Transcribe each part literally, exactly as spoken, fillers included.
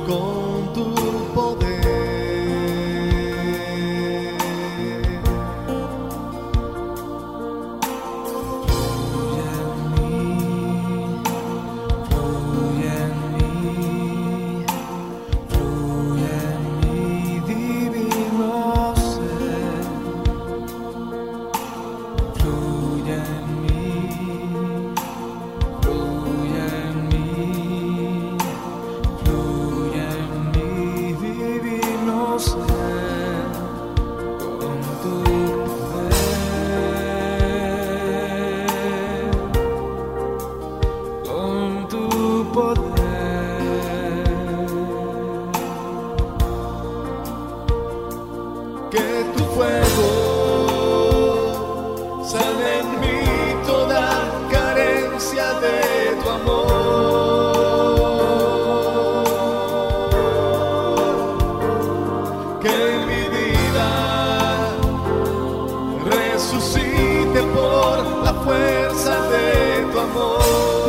con tu poder. Que tu fuego sane en mí toda carencia de tu amor. Que mi vida resucite por la fuerza de tu amor.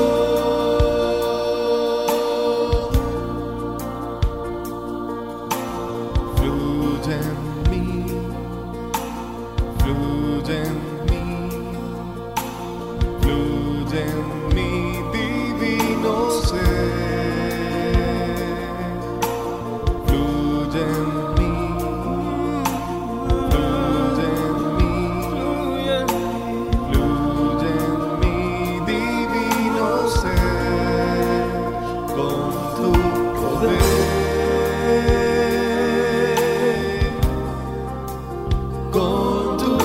Fluye en mí, fluye en mí, fluye en mi divino ser. Fluye en mí, fluye en mí, fluye en mi divino ser, con tu poder. Con tu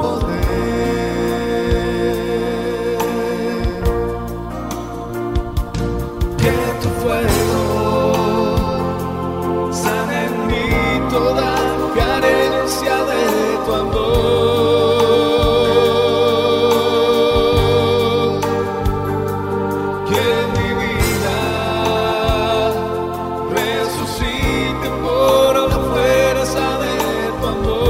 poder, que tu fuego sane en mí toda carencia de tu amor. Que mi vida resucite por la fuerza de tu amor.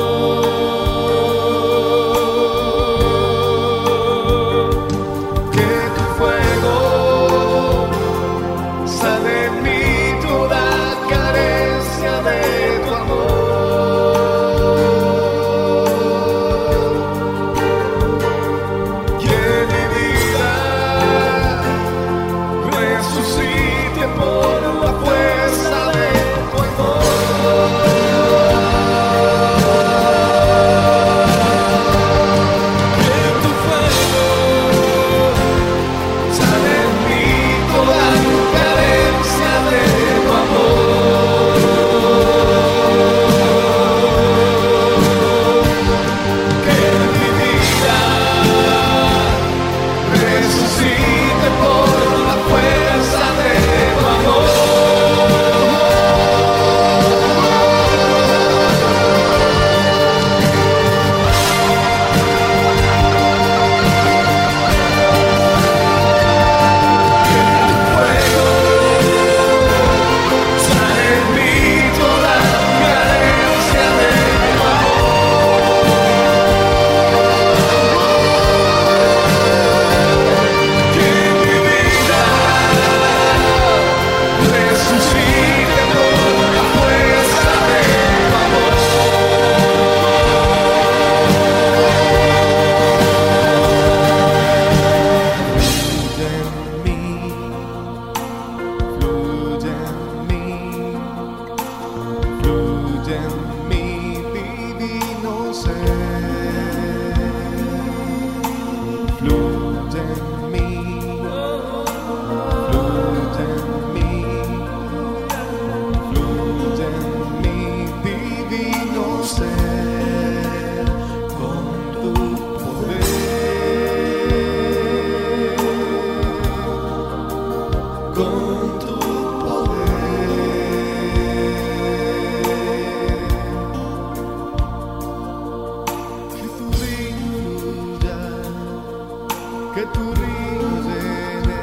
Que tu río llene,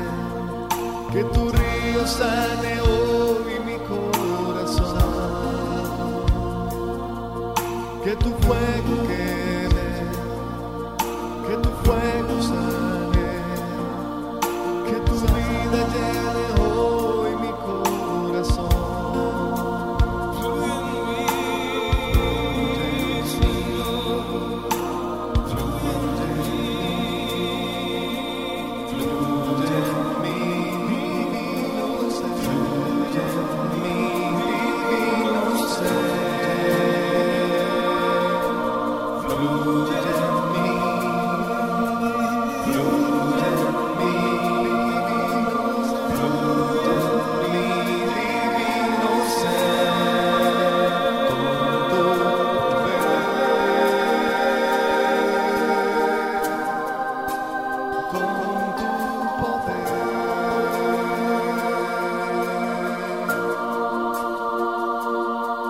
que tu río sane hoy mi corazón, que tu fuego queme, que tu fuego sane, que tu vida llene hoy mi corazón.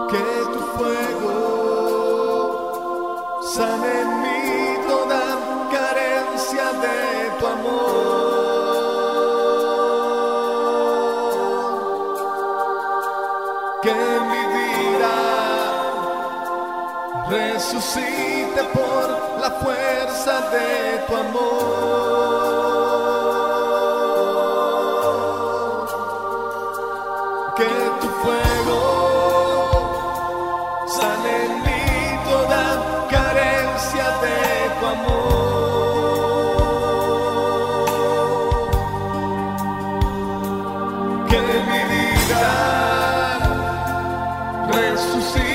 que tu fuego sane en mí toda carencia de tu amor, que mi vida resucite por la fuerza de tu amor, que tu fuego sane en mí toda carencia de tu amor, que mi vida resucite